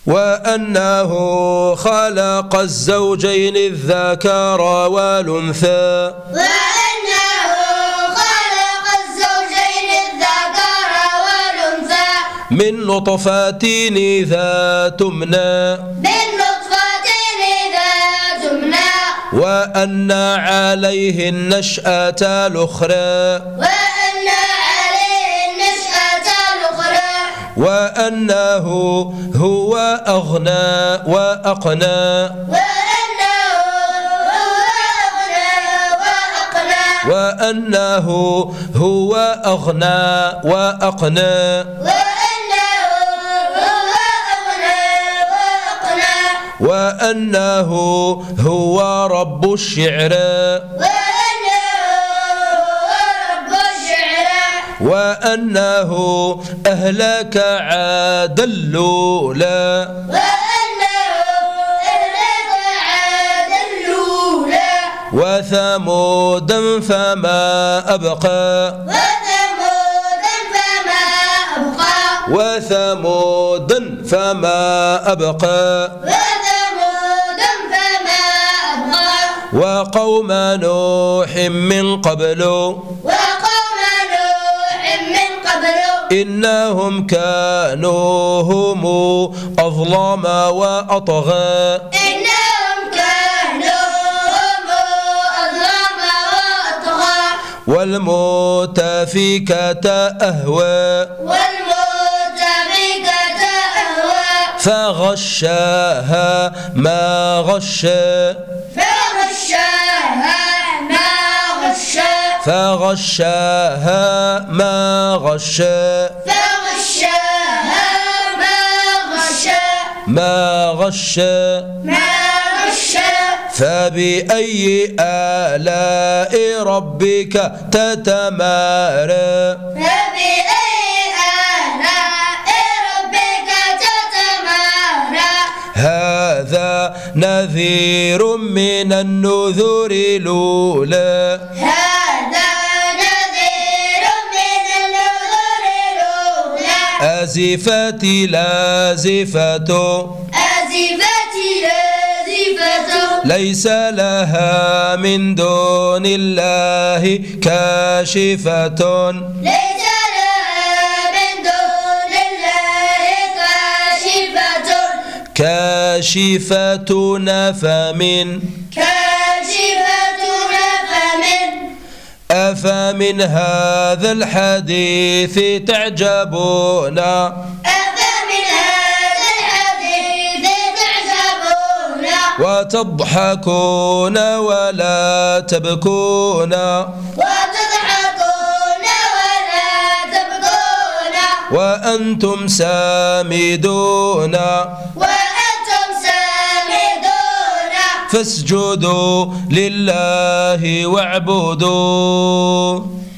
وأنه خلق الزوجين الذكر والأنثى من نطفة إذا تمنى وأن عليه النشأة الأخرى وأنه هو أغنى وأقنى وأنه هو أغنى وأقنى وأنه هو رب الشعراء وأنه أهلك عاد اللولا وثمودا فما أبقى وثمودا فما أبقى وقوم نوح من قبل إنهم كانوا هم أظلم وأطغى والمؤتفكة أهوى فغشاها ما غشى فغشاها ما غشى ما غشى فبأي آلاء ربك تتمارى هذا نذير من النذر الأولى أزفت لازفة ليس لها من دون الله كاشفة كاشفة نفم أفمن هذا الحديث تعجبون وتضحكون ولا تبكون وأنتم سامدون فاسجدوا لله واعبدوا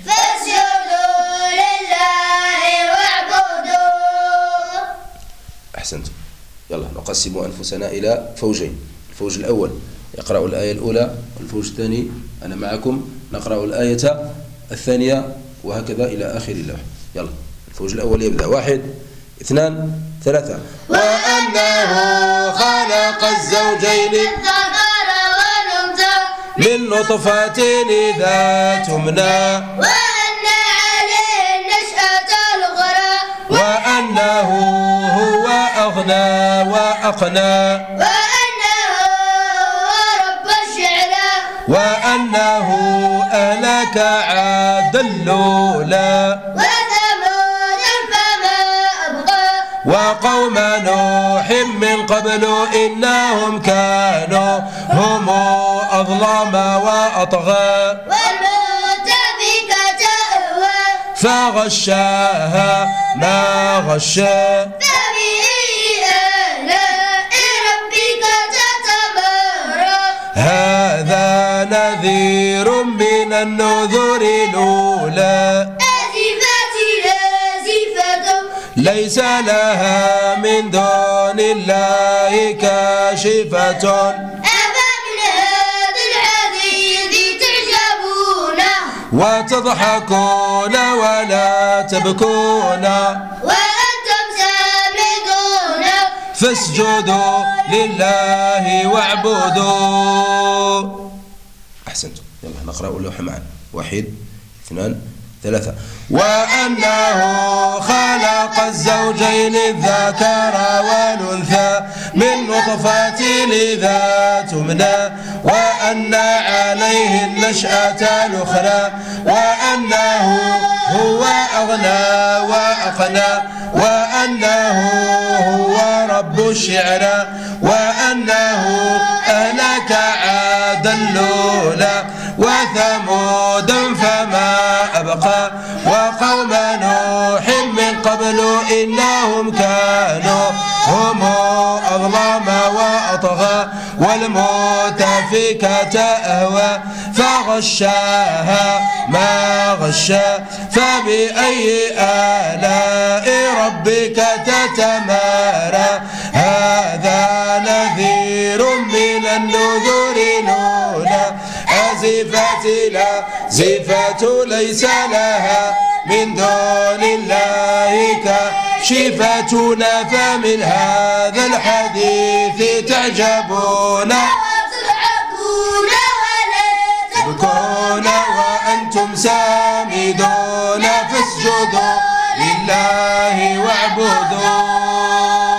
أحسنتم. يلا نقسم أنفسنا إلى فوجين. الفوج الأول يقرأ الآية الأولى، والفوج الثاني أنا معكم نقرأ الآية الثانية، وهكذا إلى آخر اللوح. يلا الفوج الأول يبدأ. 1 2 3. وأنه خلق الزوجين من نطفة إذا تمنى وأن عليه النشأة الأخرى وأنه هو أغنى وأقنى وأنه رب الشعراء وأنه أهلك عاد اللولا وثمود فما أبقى وقوم نوح من قبل إنهم كانوا هم أظلم وأطغى والمؤتفكة أهوى فغشاها ما غشى فبأي آلاء ربك تتمارى هذا نذير من النذر الأولى أزفت لازفة ليس لها من دون الله كاشفة أفمن هذا الحديث تعجبون وتضحكون ولا تبكون وأنتم سامدون فاسجدوا لله واعبدوا. أحسنتم. يلا نقرأ اللوحة معا. 1 2 3. وأنه خلق الزوجين الذكر والأنثى من نطفة إذا تمنى وأن عليه النشأة الأخرى وأنه هو أغنى وأقنى وأنه هو رب الشعرى وأنه أهلك عادا الأولى وثمودا فما أبقى وقوم نوح من قبل إنهم كانوا هم أظلم وأطغى والمؤتفكة أهوى فغشاها ما غشا فبأي آلاء ربك تتمارى هذا نذير من النذر الأولى أزفت الآزفة ليس لها من دون الله كاشفة فمن هذا الحديث تعجبون وتضحكون ولا تبكون وأنتم سامدون فاسجدوا لله واعبدوا.